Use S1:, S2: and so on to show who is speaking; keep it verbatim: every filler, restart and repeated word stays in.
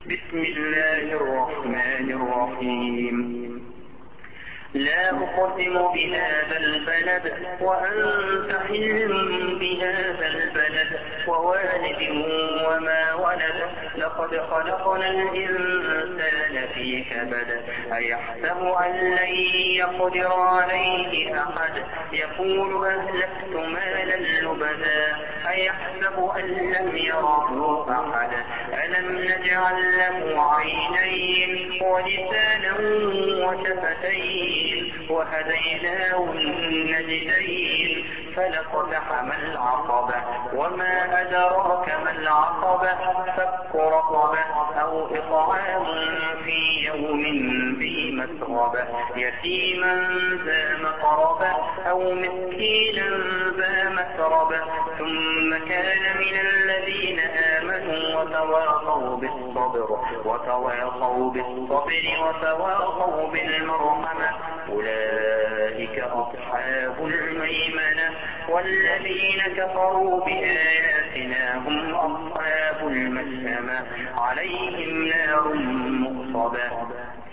S1: بسم الله الرحمن الرحيم. لا أقسم بهذا البلد وأنت حل بهذا البلد ووالد وما ولد. لقد خلقنا الإنسان في كبد. أيحسب أن لن يقدر عليه أحد. يقول أهلكت مالا لبدا. أيحسب أن لم يره أحد. ألم نجعل له عينين ولسانا وشفتين وهديناه النجدين. فلاقتحم العقبة وما أدراك ما العقبة. فك رقبة أو إطعام في يوم ذي مسغبة. يتيما ذا مقربة أو مسكينا ذا مسربة. ثم كان من الذين آمنوا وتواصوا بالصبر وتواصوا بالصبر وتواصوا بالمرحمة. أولئك أصحاب الميمنة. والذين كفروا بآياتنا هم أصحاب المشأمة. عليهم نار مؤصدة.